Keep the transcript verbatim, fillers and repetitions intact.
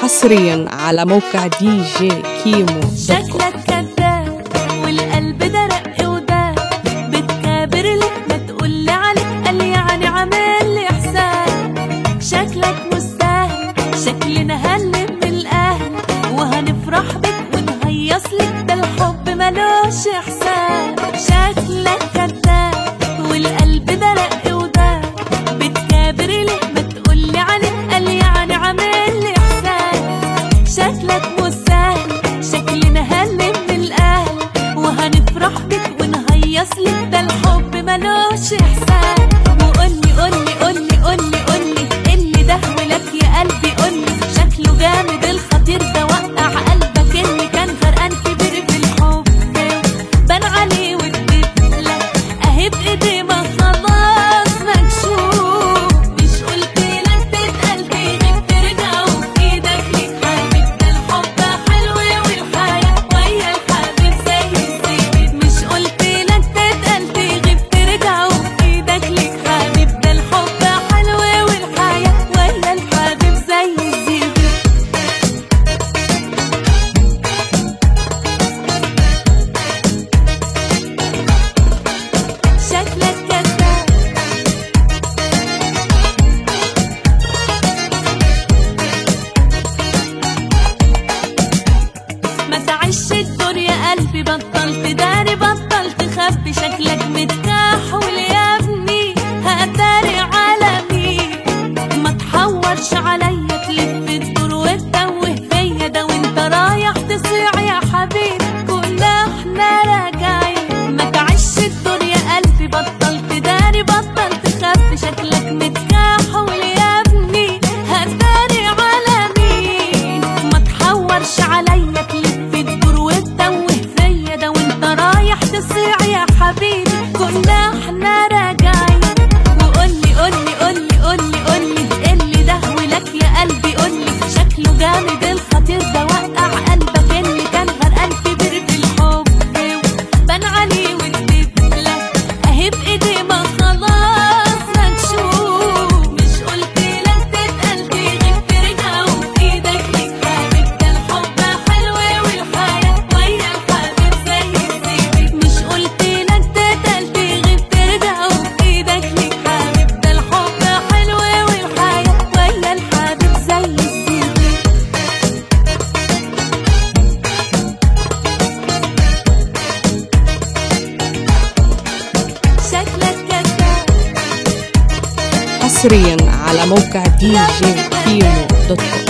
حصريا على موقع دي جي كيمو. شكلك كذاب والقلب ده رق وداب، بتكابر ليه ما تقولي عليك قال يعني عامل لي احسان. شكلك مستاهل شكلنا هنلم من الاهل وهنفرح بك ونهيص لك، ده الحب ملوش احسان. شكلك كذاب والقلب ده رق وداب، بتكابر ليه ما تقولي عليك قال يعني عامل لي احسان. شكلك مستاهل شكلنا هنلم من الاهل وهنفرح بك ونهيص لك، ده الحب ملوش احسان. وقولي قولي قولي قولي قولي اللي ده ولك يا قلبي، قولي شكله جامد الخطير ده وقع قلبك اللي كان غرقان كبير في الحب، بان عليه واتبدلك اهي بايدي ما خلاص مكشوف. مش قلت لك تتقل تغيب ترجع وفي ايدك ليك حبيب، ده الحب حلو والحياة ويا الحبيب زي الزيت. مش قلت لك تتقل تغيب ترجع وفي ايدك ليك حبيب، ده الحب حلو والحياة ويا الحبيب زي الزيت. شكلك كذاب ما تعيش الدور يا قلبي، بطلت داري بطلت خبي، شكلك متكحول يا ابني هقدري على مين. ما تحورش عليا تلف الدور وتتوه فيا، ده وانت رايح تصيع يا حبيبي كنا احنا راجعين. ما تعيش الدور يا قلبي، بطلت داري بطلت خبي، شكلك متكحول يا ابني هقدري على مين. ما تحورش عليا تلف الدور وتتوه فيا، ده وانت رايح تصيع يا حبيبي كنا احنا راجعين. وقولي قولي قولي قولي قولي اللي ده ولك يا قلبي، قولي شكله جامد الخطير ده وقع قلبك اللي كان غرقان كبير في الحب، بان عليه واتبدلك اهي بايدي ما خلاص مكشوف. مش قلت لك تتقل تغيب ترجع وفي ايدك ليك حبيب، ده الحب حلو والحياة ويا الحبيب زي الزيت. مش قلت لك تتقل تغيب ترجع وفي ايدك ليك حبيب، ده الحب حلو والحياة ويا الحبيب زي الزيت. شكلك كذاب حصريا على موقع دي جي كيمو دوت كوم.